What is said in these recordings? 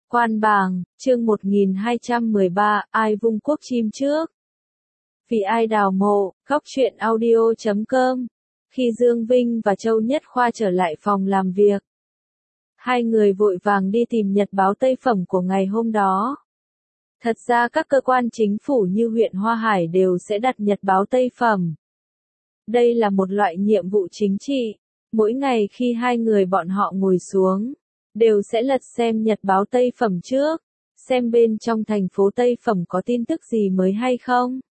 Quan bàng, chương 1213, ai vung quốc chim trước? Vì ai đào mộ, góc truyện audio.com. Khi Dương Vinh và Châu Nhất Khoa trở lại phòng làm việc, hai người vội vàng đi tìm nhật báo Tây Phẩm của ngày hôm đó. Thật ra các cơ quan chính phủ như huyện Hoa Hải đều sẽ đặt nhật báo Tây Phẩm. Đây là một loại nhiệm vụ chính trị. Mỗi ngày khi hai người bọn họ ngồi xuống, đều sẽ lật xem nhật báo Tây Phẩm trước, xem bên trong thành phố Tây Phẩm có tin tức gì mới hay không.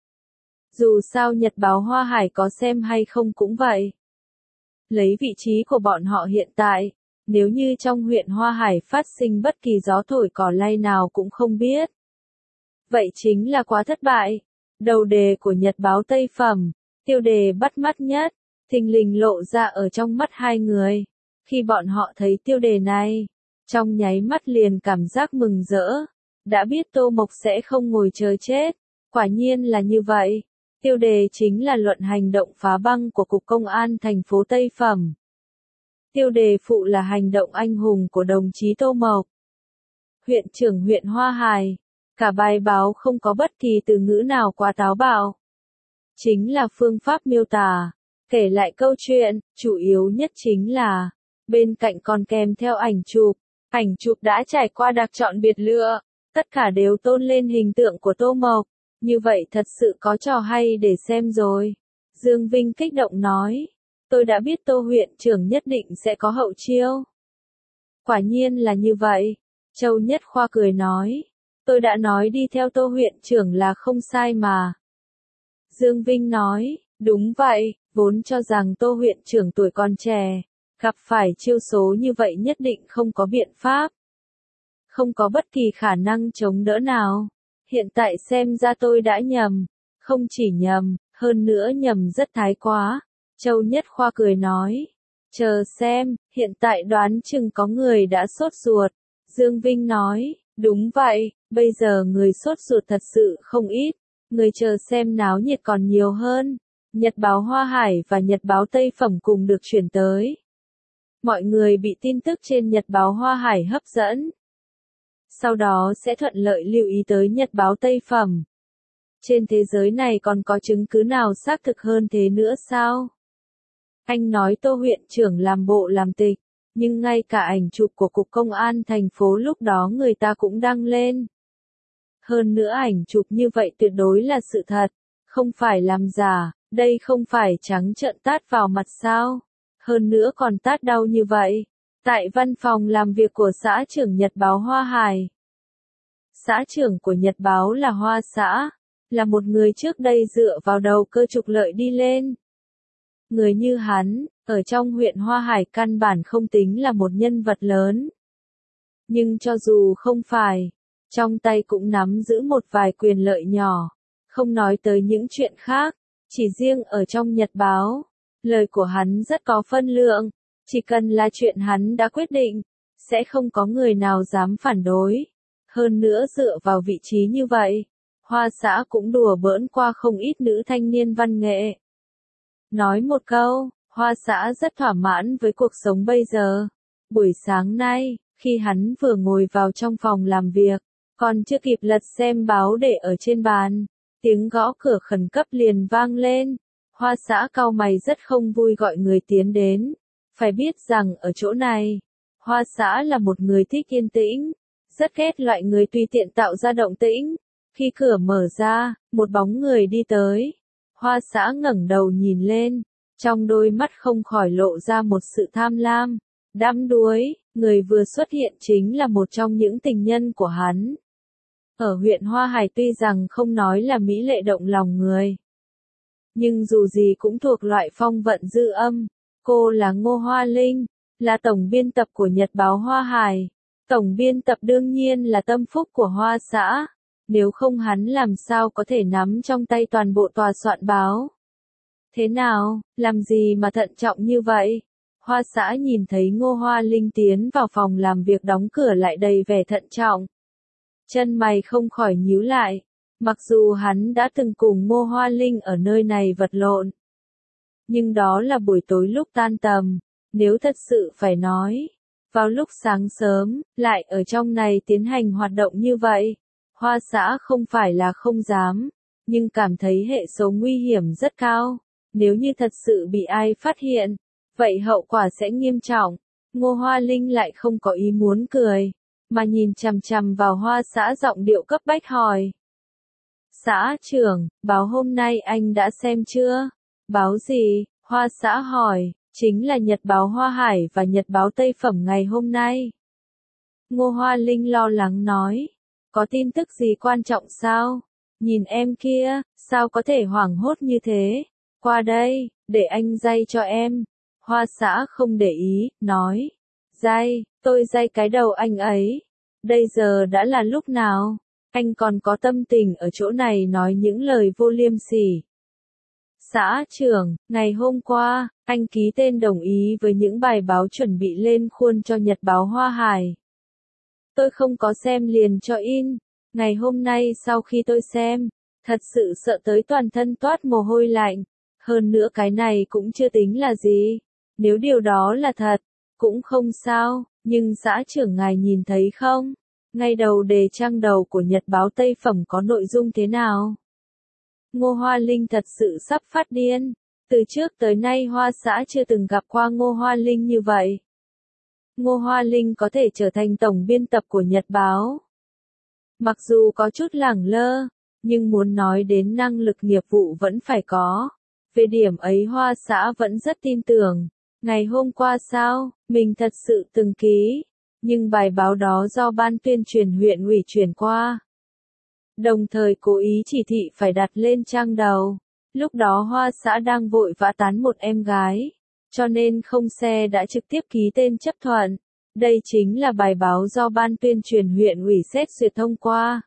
Dù sao nhật báo Hoa Hải có xem hay không cũng vậy. Lấy vị trí của bọn họ hiện tại, nếu như trong huyện Hoa Hải phát sinh bất kỳ gió thổi cỏ lay nào cũng không biết. Vậy chính là quá thất bại. Đầu đề của nhật báo Tây Phẩm, tiêu đề bắt mắt nhất, thình lình lộ ra ở trong mắt hai người. Khi bọn họ thấy tiêu đề này, trong nháy mắt liền cảm giác mừng rỡ. Đã biết Tô Mộc sẽ không ngồi chờ chết. Quả nhiên là như vậy. Tiêu đề chính là luận hành động phá băng của Cục Công an thành phố Tây Phẩm. Tiêu đề phụ là hành động anh hùng của đồng chí Tô Mộc, huyện trưởng huyện Hoa Hải. Cả bài báo không có bất kỳ từ ngữ nào quá táo bạo. Chính là phương pháp miêu tả, kể lại câu chuyện, chủ yếu nhất chính là, bên cạnh còn kèm theo ảnh chụp đã trải qua đặc chọn biệt lựa, tất cả đều tôn lên hình tượng của Tô Mộc. Như vậy thật sự có trò hay để xem rồi. Dương Vinh kích động nói, tôi đã biết Tô huyện trưởng nhất định sẽ có hậu chiêu. Quả nhiên là như vậy. Châu Nhất Khoa cười nói, tôi đã nói đi theo Tô huyện trưởng là không sai mà. Dương Vinh nói, đúng vậy, vốn cho rằng Tô huyện trưởng tuổi còn trẻ, gặp phải chiêu số như vậy nhất định không có biện pháp. Không có bất kỳ khả năng chống đỡ nào. Hiện tại xem ra tôi đã nhầm. Không chỉ nhầm, hơn nữa nhầm rất thái quá. Châu Nhất Khoa cười nói, chờ xem, hiện tại đoán chừng có người đã sốt ruột. Dương Vinh nói, đúng vậy, bây giờ người sốt ruột thật sự không ít. Người chờ xem náo nhiệt còn nhiều hơn. Nhật báo Hoa Hải và nhật báo Tây Phẩm cùng được chuyển tới. Mọi người bị tin tức trên nhật báo Hoa Hải hấp dẫn. Sau đó sẽ thuận lợi lưu ý tới nhật báo Tây Phẩm. Trên thế giới này còn có chứng cứ nào xác thực hơn thế nữa sao? Anh nói Tô huyện trưởng làm bộ làm tịch, nhưng ngay cả ảnh chụp của Cục Công an thành phố lúc đó người ta cũng đăng lên. Hơn nữa ảnh chụp như vậy tuyệt đối là sự thật, không phải làm giả, đây không phải trắng trợn tát vào mặt sao? Hơn nữa còn tát đau như vậy. Tại văn phòng làm việc của xã trưởng nhật báo Hoa Hải. Xã trưởng của nhật báo là Hoa Xã, là một người trước đây dựa vào đầu cơ trục lợi đi lên. Người như hắn, ở trong huyện Hoa Hải căn bản không tính là một nhân vật lớn. Nhưng cho dù không phải, trong tay cũng nắm giữ một vài quyền lợi nhỏ, không nói tới những chuyện khác, chỉ riêng ở trong nhật báo, lời của hắn rất có phân lượng, chỉ cần là chuyện hắn đã quyết định, sẽ không có người nào dám phản đối. Hơn nữa dựa vào vị trí như vậy, Hoa Xã cũng đùa bỡn qua không ít nữ thanh niên văn nghệ. Nói một câu, Hoa Xã rất thỏa mãn với cuộc sống bây giờ. Buổi sáng nay, khi hắn vừa ngồi vào trong phòng làm việc, còn chưa kịp lật xem báo để ở trên bàn, tiếng gõ cửa khẩn cấp liền vang lên. Hoa Xã cau mày rất không vui gọi người tiến đến. Phải biết rằng ở chỗ này, Hoa Xã là một người thích yên tĩnh, rất ghét loại người tùy tiện tạo ra động tĩnh. Khi cửa mở ra, một bóng người đi tới. Hoa Xã ngẩng đầu nhìn lên, trong đôi mắt không khỏi lộ ra một sự tham lam, đắm đuối. Người vừa xuất hiện chính là một trong những tình nhân của hắn. Ở huyện Hoa Hải tuy rằng không nói là mỹ lệ động lòng người, nhưng dù gì cũng thuộc loại phong vận dư âm. Cô là Ngô Hoa Linh, là tổng biên tập của nhật báo Hoa Hải. Tổng biên tập đương nhiên là tâm phúc của Hoa Xã. Nếu không hắn làm sao có thể nắm trong tay toàn bộ tòa soạn báo. Thế nào, làm gì mà thận trọng như vậy? Hoa Xã nhìn thấy Ngô Hoa Linh tiến vào phòng làm việc đóng cửa lại đầy vẻ thận trọng. Chân mày không khỏi nhíu lại. Mặc dù hắn đã từng cùng Ngô Hoa Linh ở nơi này vật lộn, nhưng đó là buổi tối lúc tan tầm. Nếu thật sự phải nói, Vào lúc sáng sớm, lại ở trong này tiến hành hoạt động như vậy. Hoa xã không phải là không dám, nhưng cảm thấy hệ số nguy hiểm rất cao. Nếu như thật sự bị ai phát hiện, vậy hậu quả sẽ nghiêm trọng. Ngô Hoa Linh lại không có ý muốn cười, mà nhìn chằm chằm vào Hoa xã giọng điệu cấp bách hỏi. Xã trưởng, báo hôm nay anh đã xem chưa? Báo gì? Hoa xã hỏi, chính là Nhật báo Hoa Hải và Nhật báo Tây Phẩm ngày hôm nay. Ngô Hoa Linh lo lắng nói, có tin tức gì quan trọng sao? Nhìn em kia, sao có thể hoảng hốt như thế? Qua đây, để anh day cho em. Hoa xã không để ý, nói, day, tôi day cái đầu anh ấy. Đây giờ đã là lúc nào? Anh còn có tâm tình ở chỗ này nói những lời vô liêm sỉ. Xã trưởng, ngày hôm qua, anh ký tên đồng ý với những bài báo chuẩn bị lên khuôn cho Nhật báo Hoa Hải. Tôi không có xem liền cho in. Ngày hôm nay sau khi tôi xem, thật sự sợ tới toàn thân toát mồ hôi lạnh. Hơn nữa cái này cũng chưa tính là gì. Nếu điều đó là thật, cũng không sao, nhưng xã trưởng ngài nhìn thấy không? Ngay đầu đề trang đầu của Nhật báo Tây Phẩm có nội dung thế nào? Ngô Hoa Linh thật sự sắp phát điên. Từ trước tới nay Hoa xã chưa từng gặp qua Ngô Hoa Linh như vậy. Ngô Hoa Linh có thể trở thành tổng biên tập của Nhật báo. Mặc dù có chút lẳng lơ, nhưng muốn nói đến năng lực nghiệp vụ vẫn phải có. Về điểm ấy Hoa xã vẫn rất tin tưởng. Ngày hôm qua sao, mình thật sự từng ký, nhưng bài báo đó do ban tuyên truyền huyện ủy chuyển qua. Đồng thời cố ý chỉ thị phải đặt lên trang đầu. Lúc đó Hoa xã đang vội vã tán một em gái, cho nên không xe đã trực tiếp ký tên chấp thuận. Đây chính là bài báo do ban tuyên truyền huyện ủy xét duyệt thông qua.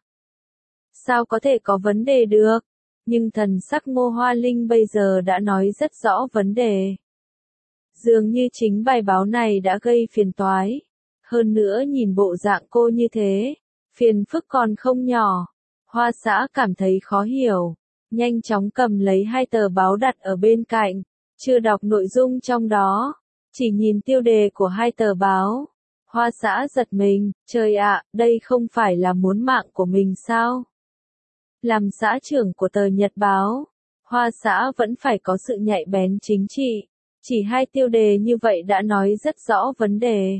Sao có thể có vấn đề được? Nhưng thần sắc Ngô Hoa Linh bây giờ đã nói rất rõ vấn đề. Dường như chính bài báo này đã gây phiền toái. Hơn nữa nhìn bộ dạng cô như thế, phiền phức còn không nhỏ. Hoa xã cảm thấy khó hiểu, nhanh chóng cầm lấy hai tờ báo đặt ở bên cạnh, chưa đọc nội dung trong đó, chỉ nhìn tiêu đề của hai tờ báo. Hoa xã giật mình, trời ạ, đây không phải là muốn mạng của mình sao? Làm xã trưởng của tờ Nhật báo, Hoa xã vẫn phải có sự nhạy bén chính trị, chỉ hai tiêu đề như vậy đã nói rất rõ vấn đề.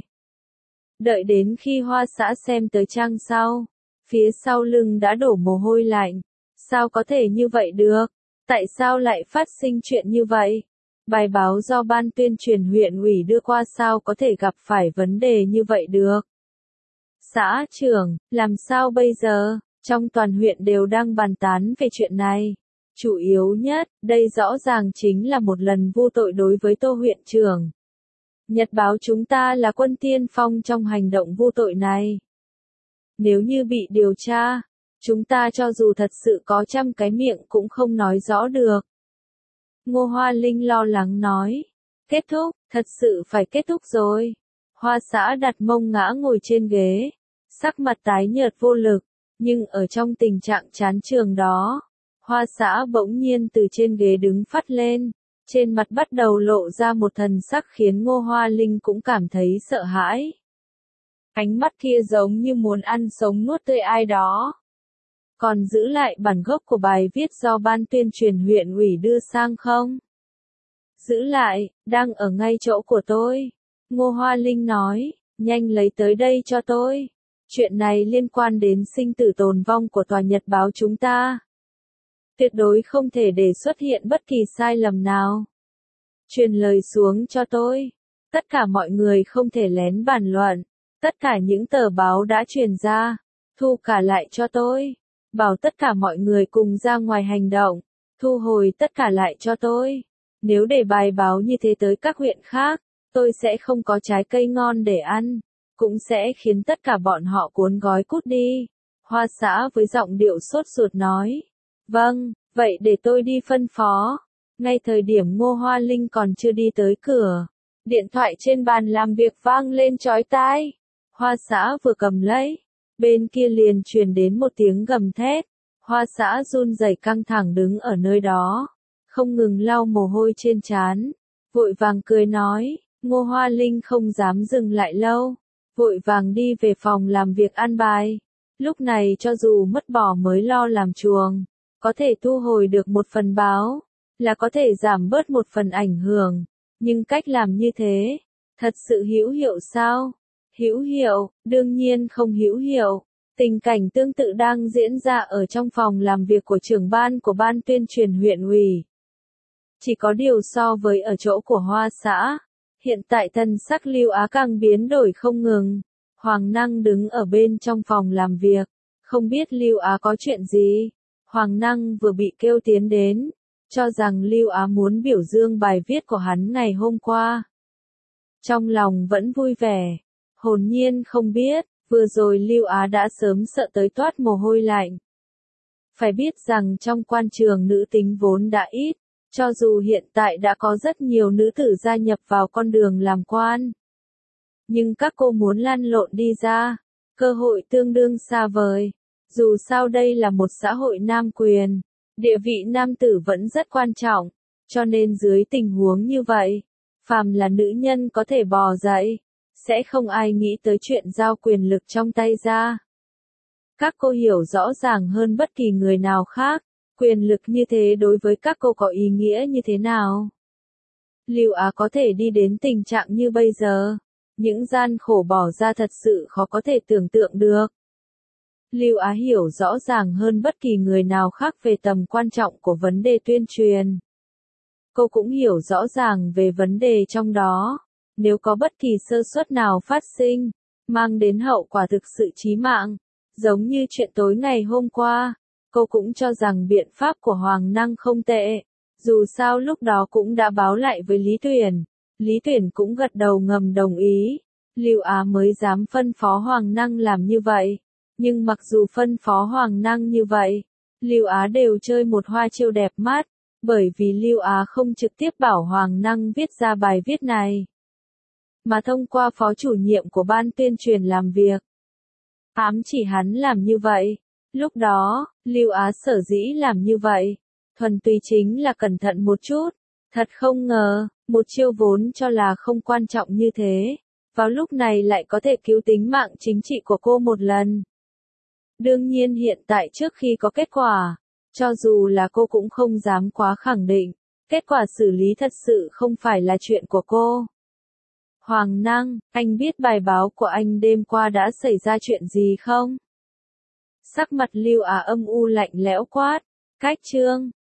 Đợi đến khi Hoa xã xem tới trang sau, phía sau lưng đã đổ mồ hôi lạnh. Sao có thể như vậy được? Tại sao lại phát sinh chuyện như vậy? Bài báo do ban tuyên truyền huyện ủy đưa qua sao có thể gặp phải vấn đề như vậy được? Xã trưởng, làm sao bây giờ? Trong toàn huyện đều đang bàn tán về chuyện này. Chủ yếu nhất, đây rõ ràng chính là một lần vô tội đối với Tô huyện trưởng. Nhật báo chúng ta là quân tiên phong trong hành động vô tội này. Nếu như bị điều tra, chúng ta cho dù thật sự có trăm cái miệng cũng không nói rõ được. Ngô Hoa Linh lo lắng nói. Kết thúc, thật sự phải kết thúc rồi. Hoa xã đặt mông ngã ngồi trên ghế, sắc mặt tái nhợt vô lực, nhưng ở trong tình trạng chán trường đó, Hoa xã bỗng nhiên từ trên ghế đứng phắt lên, trên mặt bắt đầu lộ ra một thần sắc khiến Ngô Hoa Linh cũng cảm thấy sợ hãi. Ánh mắt kia giống như muốn ăn sống nuốt tươi ai đó. Còn giữ lại bản gốc của bài viết do ban tuyên truyền huyện ủy đưa sang không? Giữ lại, đang ở ngay chỗ của tôi. Ngô Hoa Linh nói, nhanh lấy tới đây cho tôi. Chuyện này liên quan đến sinh tử tồn vong của tòa Nhật báo chúng ta. Tuyệt đối không thể để xuất hiện bất kỳ sai lầm nào. Truyền lời xuống cho tôi. Tất cả mọi người không thể lén bàn luận. Tất cả những tờ báo đã truyền ra, thu cả lại cho tôi. Bảo tất cả mọi người cùng ra ngoài hành động, thu hồi tất cả lại cho tôi. Nếu để bài báo như thế tới các huyện khác, tôi sẽ không có trái cây ngon để ăn, cũng sẽ khiến tất cả bọn họ cuốn gói cút đi. Hoa xã với giọng điệu sốt ruột nói. Vâng, vậy để tôi đi phân phó. Ngay thời điểm Ngô Hoa Linh còn chưa đi tới cửa, điện thoại trên bàn làm việc vang lên chói tai. Hoa xã vừa cầm lấy, bên kia liền truyền đến một tiếng gầm thét. Hoa xã run rẩy căng thẳng đứng ở nơi đó, không ngừng lau mồ hôi trên trán, vội vàng cười nói, Ngô Hoa Linh không dám dừng lại lâu, vội vàng đi về phòng làm việc an bài. Lúc này cho dù mất bò mới lo làm chuồng, có thể thu hồi được một phần báo, là có thể giảm bớt một phần ảnh hưởng, nhưng cách làm như thế, thật sự hữu hiệu sao? Hữu hiệu, đương nhiên không hữu hiệu. Tình cảnh tương tự đang diễn ra ở trong phòng làm việc của trưởng ban của ban tuyên truyền huyện ủy. Chỉ có điều so với ở chỗ của Hoa xã, hiện tại thân sắc Lưu Á càng biến đổi không ngừng. Hoàng Năng đứng ở bên trong phòng làm việc, không biết Lưu Á có chuyện gì. Hoàng Năng vừa bị kêu tiến đến, cho rằng Lưu Á muốn biểu dương bài viết của hắn ngày hôm qua. Trong lòng vẫn vui vẻ, hồn nhiên không biết, vừa rồi Lưu Á đã sớm sợ tới toát mồ hôi lạnh. Phải biết rằng trong quan trường nữ tính vốn đã ít, cho dù hiện tại đã có rất nhiều nữ tử gia nhập vào con đường làm quan. Nhưng các cô muốn lăn lộn đi ra, cơ hội tương đương xa vời. Dù sao đây là một xã hội nam quyền, địa vị nam tử vẫn rất quan trọng, cho nên dưới tình huống như vậy, phàm là nữ nhân có thể bò dậy, sẽ không ai nghĩ tới chuyện giao quyền lực trong tay ra. Các cô hiểu rõ ràng hơn bất kỳ người nào khác, quyền lực như thế đối với các cô có ý nghĩa như thế nào. Lưu Á có thể đi đến tình trạng như bây giờ, những gian khổ bỏ ra thật sự khó có thể tưởng tượng được. Lưu Á hiểu rõ ràng hơn bất kỳ người nào khác về tầm quan trọng của vấn đề tuyên truyền. Cô cũng hiểu rõ ràng về vấn đề trong đó, nếu có bất kỳ sơ suất nào phát sinh, mang đến hậu quả thực sự chí mạng, giống như chuyện tối ngày hôm qua, cô cũng cho rằng biện pháp của Hoàng Năng không tệ, dù sao lúc đó cũng đã báo lại với Lý Tuyển cũng gật đầu ngầm đồng ý, Lưu Á mới dám phân phó Hoàng Năng làm như vậy. Nhưng mặc dù phân phó Hoàng Năng như vậy, Lưu Á đều chơi một hoa chiêu đẹp mắt, bởi vì Lưu Á không trực tiếp bảo Hoàng Năng viết ra bài viết này, mà thông qua phó chủ nhiệm của ban tuyên truyền làm việc. Ám chỉ hắn làm như vậy. Lúc đó, Lưu Á sở dĩ làm như vậy, thuần túy chính là cẩn thận một chút. Thật không ngờ, một chiêu vốn cho là không quan trọng như thế, vào lúc này lại có thể cứu tính mạng chính trị của cô một lần. Đương nhiên hiện tại trước khi có kết quả, cho dù là cô cũng không dám quá khẳng định, kết quả xử lý thật sự không phải là chuyện của cô. Hoàng Năng, anh biết bài báo của anh đêm qua đã xảy ra chuyện gì không? Sắc mặt Lưu Á âm u lạnh lẽo quát, cách chương.